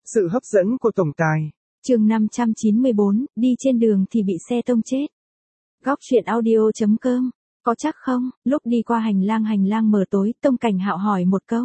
Sự hấp dẫn của tổng tài. Chương 594, đi trên đường thì bị xe tông chết. Góc truyện audio.com. Có chắc không? Lúc đi qua hành lang mờ tối, Tông Cảnh Hạo hỏi một câu.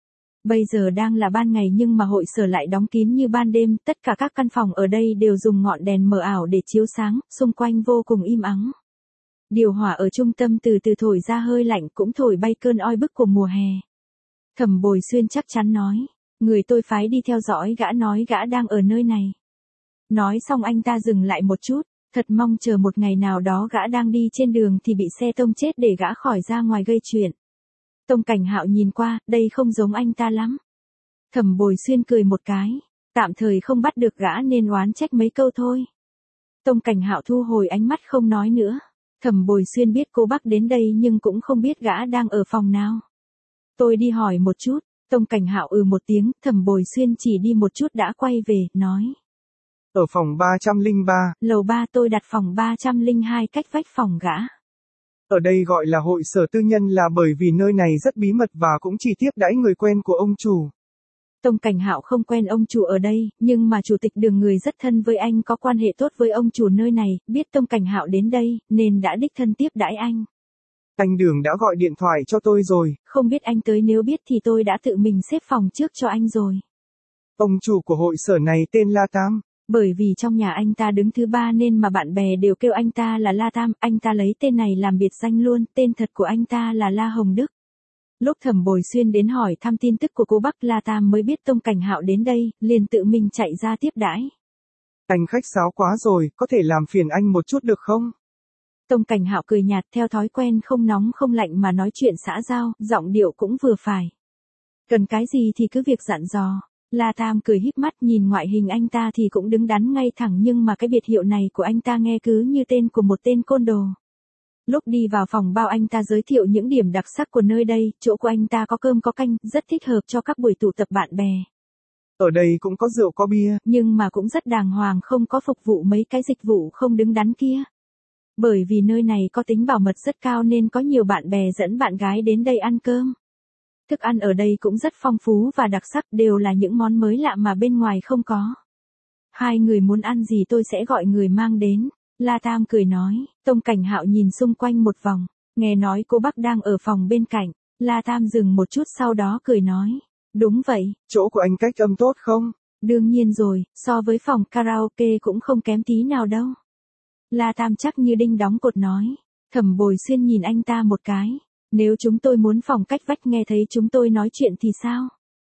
Bây giờ đang là ban ngày nhưng mà hội sở lại đóng kín như ban đêm, tất cả các căn phòng ở đây đều dùng ngọn đèn mờ ảo để chiếu sáng, xung quanh vô cùng im ắng. Điều hòa ở trung tâm từ từ thổi ra hơi lạnh, cũng thổi bay cơn oi bức của mùa hè. Thẩm Bồi Xuyên chắc chắn nói, người tôi phái đi theo dõi gã nói gã đang ở nơi này. Nói xong anh ta dừng lại một chút, thật mong chờ một ngày nào đó gã đang đi trên đường thì bị xe tông chết để gã khỏi ra ngoài gây chuyện. Tông Cảnh Hạo nhìn qua, đây không giống anh ta lắm. Thẩm Bồi Xuyên cười một cái, tạm thời không bắt được gã nên oán trách mấy câu thôi. Tông Cảnh Hạo thu hồi ánh mắt không nói nữa. Thẩm Bồi Xuyên biết cô Bắc đến đây nhưng cũng không biết gã đang ở phòng nào. Tôi đi hỏi một chút. Tông Cảnh Hạo một tiếng, Thẩm Bồi Xuyên chỉ đi một chút đã quay về, nói. Ở phòng 303. Lầu 3 tôi đặt phòng 302 cách vách phòng gã. Ở đây gọi là hội sở tư nhân là bởi vì nơi này rất bí mật và cũng chỉ tiếp đãi người quen của ông chủ. Tông Cảnh Hạo không quen ông chủ ở đây, nhưng mà chủ tịch Đường người rất thân với anh, có quan hệ tốt với ông chủ nơi này, biết Tông Cảnh Hạo đến đây, nên đã đích thân tiếp đãi anh. Anh Đường đã gọi điện thoại cho tôi rồi. Không biết anh tới, nếu biết thì tôi đã tự mình xếp phòng trước cho anh rồi. Ông chủ của hội sở này tên La Tam. Bởi vì trong nhà anh ta đứng thứ 3 nên mà bạn bè đều kêu anh ta là La Tam, anh ta lấy tên này làm biệt danh luôn, tên thật của anh ta là La Hồng Đức. Lúc Thẩm Bồi Xuyên đến hỏi thăm tin tức của cô Bắc, La Tam mới biết Tông Cảnh Hạo đến đây, liền tự mình chạy ra tiếp đãi. Anh khách sáo quá rồi, có thể làm phiền anh một chút được không? Tông Cảnh Hạo cười nhạt, theo thói quen không nóng không lạnh mà nói chuyện xã giao, giọng điệu cũng vừa phải. Cần cái gì thì cứ việc dặn dò. La Tam cười híp mắt, nhìn ngoại hình anh ta thì cũng đứng đắn ngay thẳng, nhưng mà cái biệt hiệu này của anh ta nghe cứ như tên của một tên côn đồ. Lúc đi vào phòng bao anh ta giới thiệu những điểm đặc sắc của nơi đây, chỗ của anh ta có cơm có canh, rất thích hợp cho các buổi tụ tập bạn bè. Ở đây cũng có rượu có bia, nhưng mà cũng rất đàng hoàng, không có phục vụ mấy cái dịch vụ không đứng đắn kia. Bởi vì nơi này có tính bảo mật rất cao nên có nhiều bạn bè dẫn bạn gái đến đây ăn cơm. Thức ăn ở đây cũng rất phong phú và đặc sắc, đều là những món mới lạ mà bên ngoài không có. Hai người muốn ăn gì tôi sẽ gọi người mang đến. La Tam cười nói. Tông Cảnh Hạo nhìn xung quanh một vòng, nghe nói cô Bắc đang ở phòng bên cạnh. La Tam dừng một chút sau đó cười nói. Đúng vậy. Chỗ của anh cách âm tốt không? Đương nhiên rồi, so với phòng karaoke cũng không kém tí nào đâu. La Tam chắc như đinh đóng cột nói. Thẩm Bồi Xuyên nhìn anh ta một cái. Nếu chúng tôi muốn phòng cách vách nghe thấy chúng tôi nói chuyện thì sao?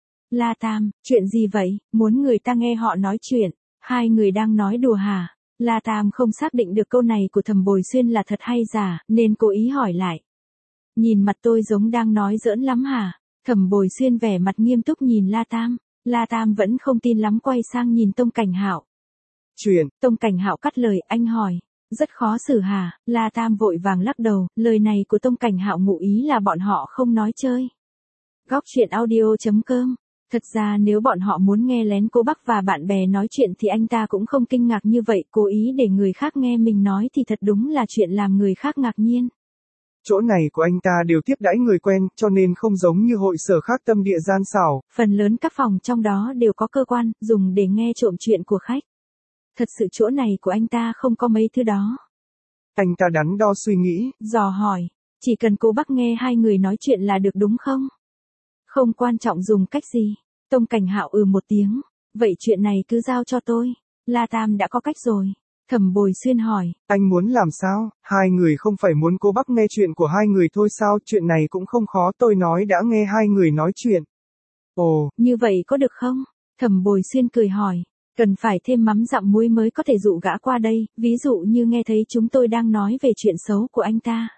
La Tam, chuyện gì vậy, muốn người ta nghe họ nói chuyện, hai người đang nói đùa hả? La Tam không xác định được câu này của Thẩm Bồi Xuyên là thật hay giả, nên cố ý hỏi lại. Nhìn mặt tôi giống đang nói giỡn lắm hả? Thẩm Bồi Xuyên vẻ mặt nghiêm túc nhìn La Tam. La Tam vẫn không tin lắm, quay sang nhìn Tông Cảnh Hạo. Chuyện. Tông Cảnh Hạo cắt lời, anh hỏi. Rất khó xử hả? La Tam vội vàng lắc đầu, lời này của Tông Cảnh Hạo ngụ ý là bọn họ không nói chơi. Góc truyện audio.com. Thật ra nếu bọn họ muốn nghe lén cô Bắc và bạn bè nói chuyện thì anh ta cũng không kinh ngạc như vậy, cố ý để người khác nghe mình nói thì thật đúng là chuyện làm người khác ngạc nhiên. Chỗ này của anh ta đều tiếp đãi người quen, cho nên không giống như hội sở khác tâm địa gian xảo. Phần lớn các phòng trong đó đều có cơ quan, dùng để nghe trộm chuyện của khách. Thật sự chỗ này của anh ta không có mấy thứ đó. Anh ta đắn đo suy nghĩ, dò hỏi, chỉ cần cô Bắc nghe hai người nói chuyện là được đúng không? Không quan trọng dùng cách gì. Tông Cảnh Hạo một tiếng, vậy chuyện này cứ giao cho tôi. La Tam đã có cách rồi. Thẩm Bồi Xuyên hỏi, anh muốn làm sao? Hai người không phải muốn cô Bắc nghe chuyện của hai người thôi sao? Chuyện này cũng không khó, tôi nói đã nghe hai người nói chuyện. Ồ, như vậy có được không? Thẩm Bồi Xuyên cười hỏi. Cần phải thêm mắm dặm muối mới có thể dụ gã qua đây, ví dụ như nghe thấy chúng tôi đang nói về chuyện xấu của anh ta.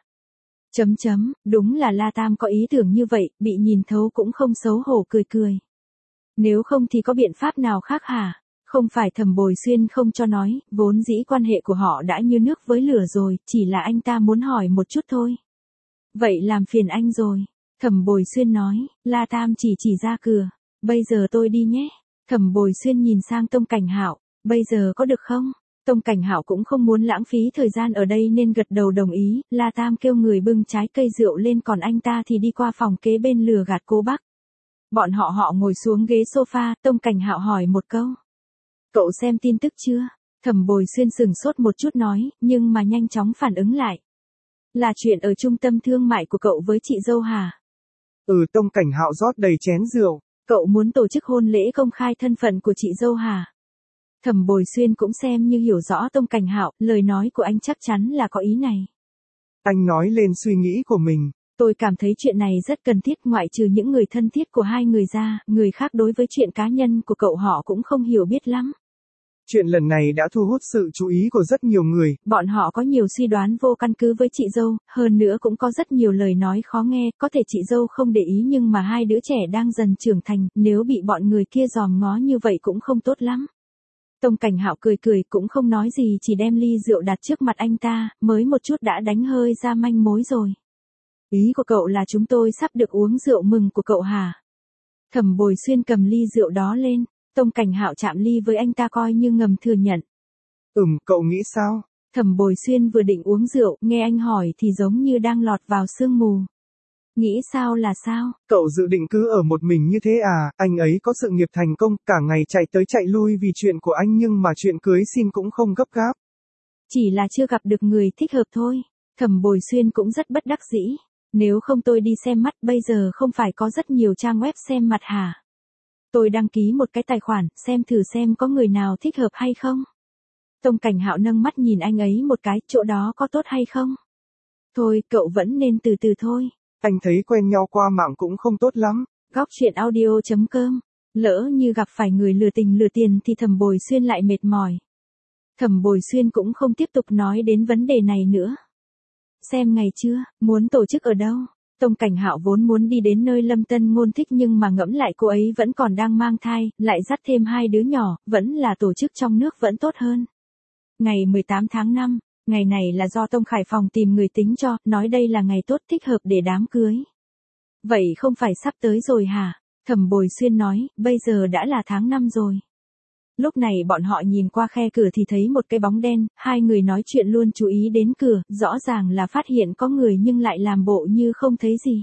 Đúng là La Tam có ý tưởng như vậy, bị nhìn thấu cũng không xấu hổ, cười cười. Nếu không thì có biện pháp nào khác hả? Không phải Thẩm Bồi Xuyên không cho nói, vốn dĩ quan hệ của họ đã như nước với lửa rồi, chỉ là anh ta muốn hỏi một chút thôi. Vậy làm phiền anh rồi. Thẩm Bồi Xuyên nói. La Tam chỉ ra cửa. Bây giờ tôi đi nhé. Thẩm Bồi Xuyên nhìn sang Tông Cảnh Hạo, bây giờ có được không? Tông Cảnh Hạo cũng không muốn lãng phí thời gian ở đây nên gật đầu đồng ý. La Tam kêu người bưng trái cây rượu lên, còn anh ta thì đi qua phòng kế bên lừa gạt cô Bắc. Bọn họ ngồi xuống ghế sofa, Tông Cảnh Hạo hỏi một câu. Cậu xem tin tức chưa? Thẩm Bồi Xuyên sừng sốt một chút nói, nhưng mà nhanh chóng phản ứng lại. Là chuyện ở trung tâm thương mại của cậu với chị dâu hả? Tông Cảnh Hạo rót đầy chén rượu. Cậu muốn tổ chức hôn lễ công khai thân phận của chị dâu hả? Thẩm Bồi Xuyên cũng xem như hiểu rõ Tông Cảnh Hạo, lời nói của anh chắc chắn là có ý này. Anh nói lên suy nghĩ của mình. Tôi cảm thấy chuyện này rất cần thiết, ngoại trừ những người thân thiết của hai người ra, người khác đối với chuyện cá nhân của cậu họ cũng không hiểu biết lắm. Chuyện lần này đã thu hút sự chú ý của rất nhiều người. Bọn họ có nhiều suy đoán vô căn cứ với chị dâu, hơn nữa cũng có rất nhiều lời nói khó nghe, có thể chị dâu không để ý nhưng mà hai đứa trẻ đang dần trưởng thành, nếu bị bọn người kia dòm ngó như vậy cũng không tốt lắm. Tông Cảnh Hạo cười cười cũng không nói gì, chỉ đem ly rượu đặt trước mặt anh ta, mới một chút đã đánh hơi ra manh mối rồi. Ý của cậu là chúng tôi sắp được uống rượu mừng của cậu hả? Thẩm Bồi Xuyên cầm ly rượu đó lên, Tông Cảnh Hạo chạm ly với anh ta coi như ngầm thừa nhận. Cậu nghĩ sao? Thẩm Bồi Xuyên vừa định uống rượu, nghe anh hỏi thì giống như đang lọt vào sương mù. Nghĩ sao là sao? Cậu dự định cứ ở một mình như thế à? Anh ấy có sự nghiệp thành công, cả ngày chạy tới chạy lui vì chuyện của anh nhưng mà chuyện cưới xin cũng không gấp gáp. Chỉ là chưa gặp được người thích hợp thôi. Thẩm Bồi Xuyên cũng rất bất đắc dĩ. Nếu không tôi đi xem mắt, bây giờ không phải có rất nhiều trang web xem mặt hả? Tôi đăng ký một cái tài khoản, xem thử xem có người nào thích hợp hay không. Tông Cảnh Hạo nâng mắt nhìn anh ấy một cái, chỗ đó có tốt hay không? Thôi, cậu vẫn nên từ từ thôi. Anh thấy quen nhau qua mạng cũng không tốt lắm. Góc truyện audio.com. Lỡ như gặp phải người lừa tình lừa tiền thì Thẩm Bồi Xuyên lại mệt mỏi. Thẩm Bồi Xuyên cũng không tiếp tục nói đến vấn đề này nữa. Xem ngày chưa, muốn tổ chức ở đâu? Tông Cảnh Hạo vốn muốn đi đến nơi Lâm Tân Ngôn thích nhưng mà ngẫm lại cô ấy vẫn còn đang mang thai, lại dắt thêm hai đứa nhỏ, vẫn là tổ chức trong nước vẫn tốt hơn. Ngày 18 tháng 5, ngày này là do Tông Khải Phòng tìm người tính cho, nói đây là ngày tốt thích hợp để đám cưới. Vậy không phải sắp tới rồi hả? Thẩm Bồi Xuyên nói, bây giờ đã là tháng 5 rồi. Lúc này bọn họ nhìn qua khe cửa thì thấy một cái bóng đen, hai người nói chuyện luôn chú ý đến cửa, rõ ràng là phát hiện có người nhưng lại làm bộ như không thấy gì.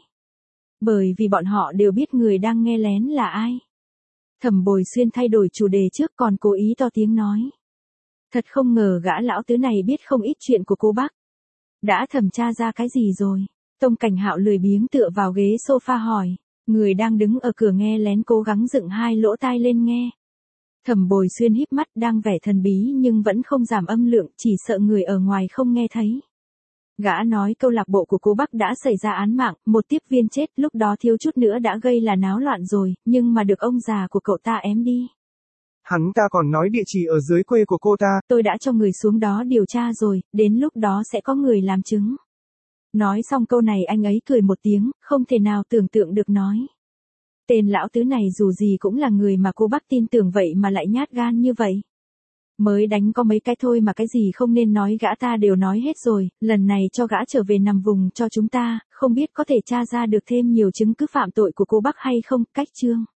Bởi vì bọn họ đều biết người đang nghe lén là ai. Thẩm Bồi Xuyên thay đổi chủ đề trước còn cố ý to tiếng nói. Thật không ngờ gã lão tứ này biết không ít chuyện của cô bác. Đã thẩm tra ra cái gì rồi? Tông Cảnh Hạo lười biếng tựa vào ghế sofa hỏi. Người đang đứng ở cửa nghe lén cố gắng dựng hai lỗ tai lên nghe. Thẩm Bồi Xuyên híp mắt đang vẻ thần bí nhưng vẫn không giảm âm lượng, chỉ sợ người ở ngoài không nghe thấy. Gã nói câu lạc bộ của cô Bắc đã xảy ra án mạng, một tiếp viên chết, lúc đó thiếu chút nữa đã gây là náo loạn rồi, nhưng mà được ông già của cậu ta ém đi. Hắn ta còn nói địa chỉ ở dưới quê của cô ta. Tôi đã cho người xuống đó điều tra rồi, đến lúc đó sẽ có người làm chứng. Nói xong câu này anh ấy cười một tiếng, không thể nào tưởng tượng được nói. Tên lão tứ này dù gì cũng là người mà cô Bắc tin tưởng vậy mà lại nhát gan như vậy. Mới đánh có mấy cái thôi mà cái gì không nên nói gã ta đều nói hết rồi, lần này cho gã trở về nằm vùng cho chúng ta, không biết có thể tra ra được thêm nhiều chứng cứ phạm tội của cô Bắc hay không, cách chương.